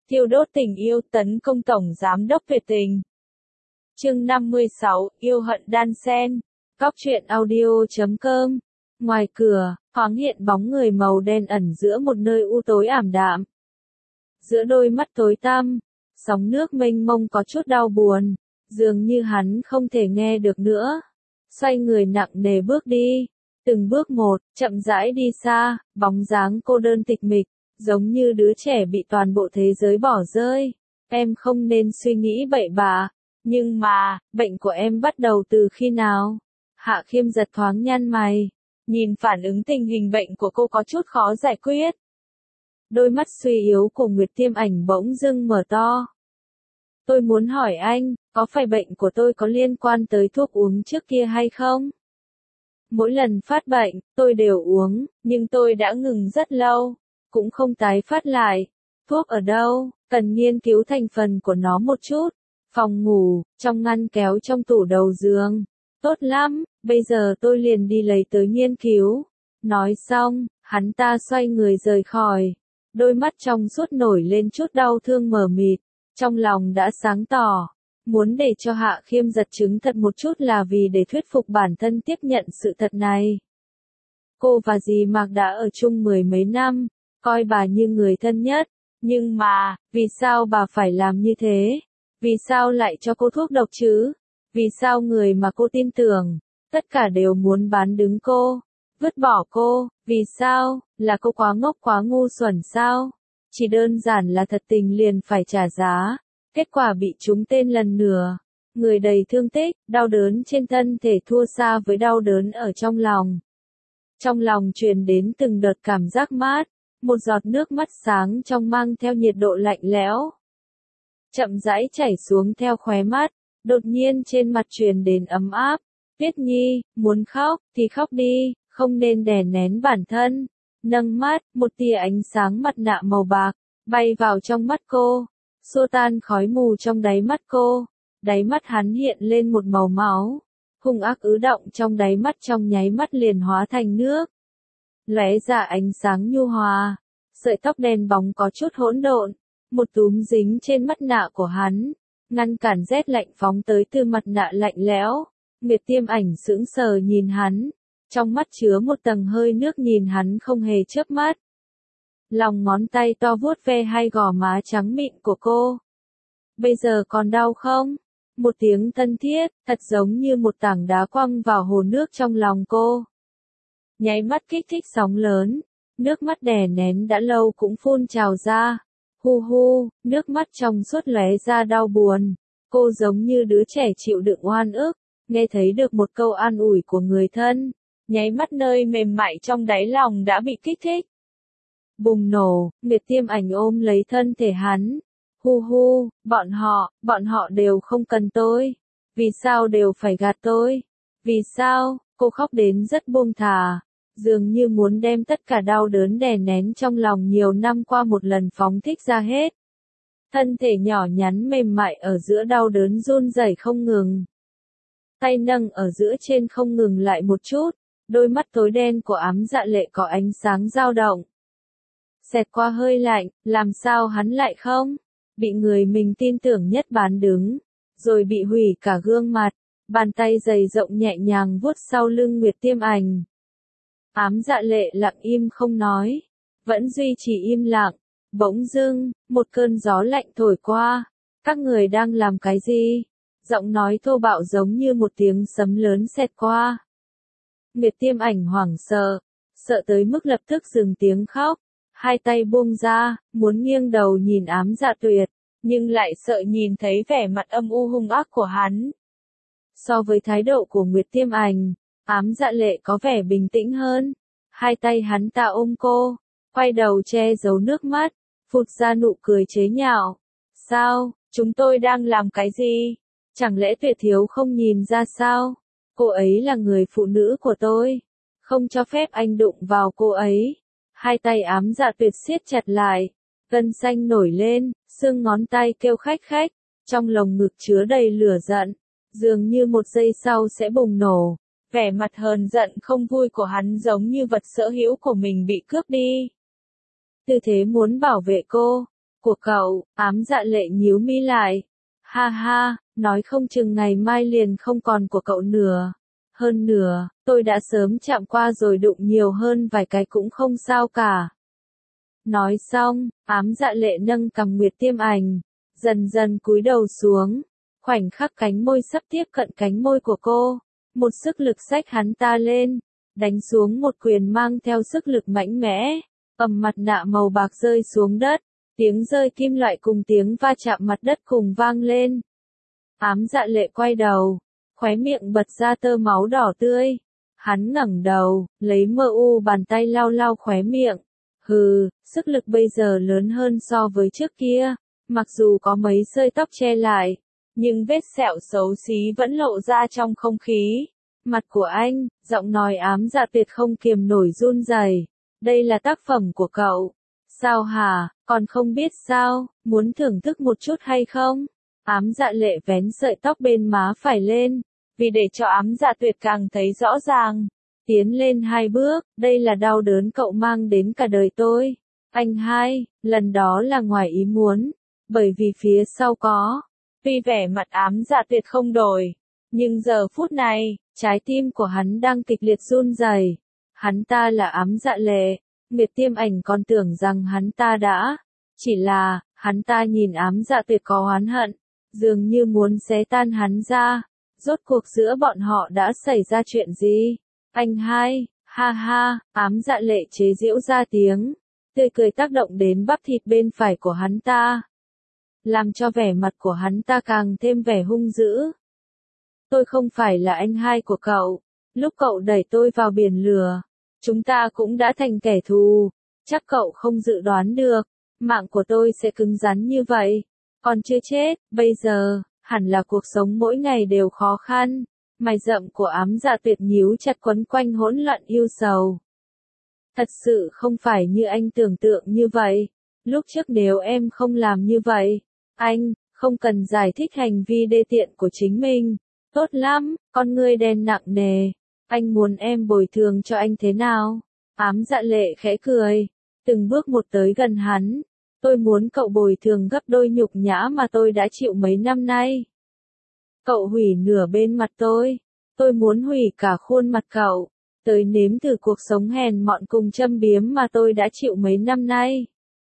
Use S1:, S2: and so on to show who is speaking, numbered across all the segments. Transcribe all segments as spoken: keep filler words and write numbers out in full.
S1: Thiêu đốt tình yêu tấn công Tổng Giám đốc Việt Tình. Chương năm mươi sáu, yêu hận đan xen. Cóc truyện audio chấm com. Ngoài cửa, thoáng hiện bóng người màu đen ẩn giữa một nơi u tối ảm đạm. Giữa đôi mắt tối tăm, sóng nước mênh mông có chút đau buồn, dường như hắn không thể nghe được nữa. Xoay người nặng nề bước đi, từng bước một, chậm rãi đi xa, bóng dáng cô đơn tịch mịch, giống như đứa trẻ bị toàn bộ thế giới bỏ rơi. Em không nên suy nghĩ bậy bạ, nhưng mà, bệnh của em bắt đầu từ khi nào? Hạ Khiêm giật thoáng nhăn mày, nhìn phản ứng tình hình bệnh của cô có chút khó giải quyết. Đôi mắt suy yếu của Nguyệt Tiêm Ảnh bỗng dưng mở to. Tôi muốn hỏi anh, có phải bệnh của tôi có liên quan tới thuốc uống trước kia hay không? Mỗi lần phát bệnh, tôi đều uống, nhưng tôi đã ngừng rất lâu, cũng không tái phát lại. Thuốc ở đâu? Cần nghiên cứu thành phần của nó một chút. Phòng ngủ, trong ngăn kéo trong tủ đầu giường. Tốt lắm, bây giờ tôi liền đi lấy tới nghiên cứu. Nói xong, hắn ta xoay người rời khỏi. Đôi mắt trong suốt nổi lên chút đau thương mờ mịt. Trong lòng đã sáng tỏ. Muốn để cho Hạ Khiêm giật chứng thật một chút là vì để thuyết phục bản thân tiếp nhận sự thật này. Cô và dì Mạc đã ở chung mười mấy năm, coi bà như người thân nhất. Nhưng mà, vì sao bà phải làm như thế? Vì sao lại cho cô thuốc độc chứ? Vì sao người mà cô tin tưởng, tất cả đều muốn bán đứng cô, vứt bỏ cô? Vì sao? Là cô quá ngốc quá ngu xuẩn sao? Chỉ đơn giản là thật tình liền phải trả giá. Kết quả bị trúng tên lần nữa. Người đầy thương tích, đau đớn trên thân thể thua xa với đau đớn ở trong lòng. Trong lòng truyền đến từng đợt cảm giác mát, một giọt nước mắt sáng trong mang theo nhiệt độ lạnh lẽo. Chậm rãi chảy xuống theo khóe mắt, đột nhiên trên mặt truyền đến ấm áp. Tuyết Nhi, muốn khóc, thì khóc đi, không nên đè nén bản thân. Nâng mắt, một tia ánh sáng mặt nạ màu bạc, bay vào trong mắt cô, xua tan khói mù trong đáy mắt cô. Đáy mắt hắn hiện lên một màu máu, hung ác ứ động trong đáy mắt trong nháy mắt liền hóa thành nước. Lóe ra ánh sáng nhu hòa, sợi tóc đen bóng có chút hỗn độn, một túm dính trên mắt nạ của hắn, ngăn cản rét lạnh phóng tới từ mặt nạ lạnh lẽo. Nguyệt Tiêm Ảnh sững sờ nhìn hắn, trong mắt chứa một tầng hơi nước nhìn hắn không hề chớp mắt. Lòng ngón tay to vuốt ve hai gò má trắng mịn của cô. Bây giờ còn đau không? Một tiếng thân thiết, thật giống như một tảng đá quăng vào hồ nước trong lòng cô. Nháy mắt kích thích sóng lớn, nước mắt đè nén đã lâu cũng phun trào ra. Hu hu, nước mắt trong suốt lóe ra đau buồn. Cô giống như đứa trẻ chịu đựng oan ức, nghe thấy được một câu an ủi của người thân. Nháy mắt nơi mềm mại trong đáy lòng đã bị kích thích. Bùng nổ, Nguyệt Tiêm Ảnh ôm lấy thân thể hắn. Hu hu, bọn họ, bọn họ đều không cần tôi. Vì sao đều phải gạt tôi? Vì sao? Cô khóc đến rất buông thả, dường như muốn đem tất cả đau đớn đè nén trong lòng nhiều năm qua một lần phóng thích ra hết. Thân thể nhỏ nhắn mềm mại ở giữa đau đớn run rẩy không ngừng. Tay nâng ở giữa trên không ngừng lại một chút, đôi mắt tối đen của Ám Dạ Lệ có ánh sáng dao động. Xẹt qua hơi lạnh, làm sao hắn lại không? Bị người mình tin tưởng nhất bán đứng, rồi bị hủy cả gương mặt, bàn tay dày rộng nhẹ nhàng vuốt sau lưng Nguyệt Tiêm Ảnh. Ám Dạ Lệ lặng im không nói, vẫn duy trì im lặng. Bỗng dưng, một cơn gió lạnh thổi qua. Các người đang làm cái gì? Giọng nói thô bạo giống như một tiếng sấm lớn xẹt qua. Nguyệt Tiêm Ảnh hoảng sợ, sợ tới mức lập tức dừng tiếng khóc. Hai tay buông ra, muốn nghiêng đầu nhìn Ám Dạ Tuyệt, nhưng lại sợ nhìn thấy vẻ mặt âm u hung ác của hắn. So với thái độ của Nguyệt Tiêm Ảnh, Ám Dạ Lệ có vẻ bình tĩnh hơn. Hai tay hắn ta ôm cô, quay đầu che giấu nước mắt, phụt ra nụ cười chế nhạo. Sao, chúng tôi đang làm cái gì? Chẳng lẽ Tuyệt thiếu không nhìn ra sao? Cô ấy là người phụ nữ của tôi, không cho phép anh đụng vào cô ấy. Hai tay Ám Dạ Tuyệt siết chặt lại, gân xanh nổi lên, xương ngón tay kêu khách khách, trong lồng ngực chứa đầy lửa giận, dường như một giây sau sẽ bùng nổ. Vẻ mặt hờn giận không vui của hắn giống như vật sở hữu của mình bị cướp đi. Tư thế muốn bảo vệ cô, Của cậu, ám dạ lệ nhíu mi lại. Ha ha, nói không chừng ngày mai liền không còn của cậu nữa. Hơn nữa, tôi đã sớm chạm qua rồi, đụng nhiều hơn vài cái cũng không sao cả. Nói xong, ám dạ lệ nâng cằm Nguyệt Tiêm Ảnh, dần dần cúi đầu xuống. Khoảnh khắc cánh môi sắp tiếp cận cánh môi của cô, một sức lực xách hắn ta lên, đánh xuống một quyền mang theo sức lực mạnh mẽ, ầm, mặt nạ màu bạc rơi xuống đất, tiếng rơi kim loại cùng tiếng va chạm mặt đất cùng vang lên. Ám dạ lệ quay đầu, khóe miệng bật ra tơ máu đỏ tươi. Hắn ngẩng đầu, lấy mờ u bàn tay lau lau khóe miệng. Hừ, sức lực bây giờ lớn hơn so với trước kia, mặc dù có mấy sợi tóc che lại, nhưng vết sẹo xấu xí vẫn lộ ra trong không khí. Mặt của anh, giọng nói ám dạ tuyệt không kiềm nổi run rẩy. Đây là tác phẩm của cậu. Sao hả, còn không biết sao, muốn thưởng thức một chút hay không? Ám dạ lệ vén sợi tóc bên má phải lên, vì để cho ám dạ tuyệt càng thấy rõ ràng. Tiến lên hai bước, đây là đau đớn cậu mang đến cả đời tôi. Anh hai, lần đó là ngoài ý muốn, bởi vì phía sau có. Tuy vẻ mặt ám dạ tuyệt không đổi, nhưng giờ phút này, trái tim của hắn đang kịch liệt run rẩy. Hắn ta là ám dạ lệ, Nguyệt Tiêm Ảnh còn tưởng rằng hắn ta đã. Chỉ là, hắn ta nhìn ám dạ tuyệt có oán hận, dường như muốn xé tan hắn ra. Rốt cuộc giữa bọn họ đã xảy ra chuyện gì? Anh hai, ha ha, ám dạ lệ chế giễu ra tiếng, tươi cười tác động đến bắp thịt bên phải của hắn ta, làm cho vẻ mặt của hắn ta càng thêm vẻ hung dữ. Tôi không phải là anh hai của cậu, lúc cậu đẩy tôi vào biển lửa, chúng ta cũng đã thành kẻ thù, chắc cậu không dự đoán được, mạng của tôi sẽ cứng rắn như vậy, còn chưa chết, bây giờ, hẳn là cuộc sống mỗi ngày đều khó khăn. Mày rậm của ám dạ tuyệt nhíu chặt quấn quanh hỗn loạn yêu sầu. Thật sự không phải như anh tưởng tượng như vậy. Lúc trước nếu em không làm như vậy, anh, không cần giải thích hành vi đê tiện của chính mình. Tốt lắm, con ngươi đen nặng nề. Anh muốn em bồi thường cho anh thế nào? Ám dạ lệ khẽ cười, từng bước một tới gần hắn. Tôi muốn cậu bồi thường gấp đôi nhục nhã mà tôi đã chịu mấy năm nay. Cậu hủy nửa bên mặt tôi, tôi muốn hủy cả khuôn mặt cậu, tới nếm thử cuộc sống hèn mọn cùng châm biếm mà tôi đã chịu mấy năm nay.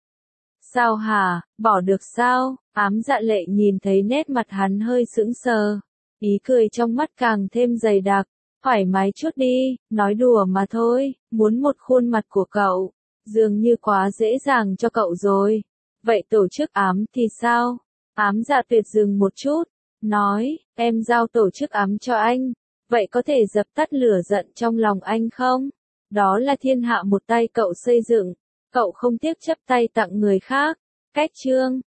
S1: Sao hả, bỏ được sao? Ám dạ lệ nhìn thấy nét mặt hắn hơi sững sờ, ý cười trong mắt càng thêm dày đặc. Thoải mái chút đi, nói đùa mà thôi, muốn một khuôn mặt của cậu, dường như quá dễ dàng cho cậu rồi. Vậy tổ chức ám thì sao? Ám dạ tuyệt dừng một chút, nói, em giao tổ chức ám cho anh, vậy có thể dập tắt lửa giận trong lòng anh không? Đó là thiên hạ một tay cậu xây dựng, cậu không tiếc chấp tay tặng người khác. Cách chương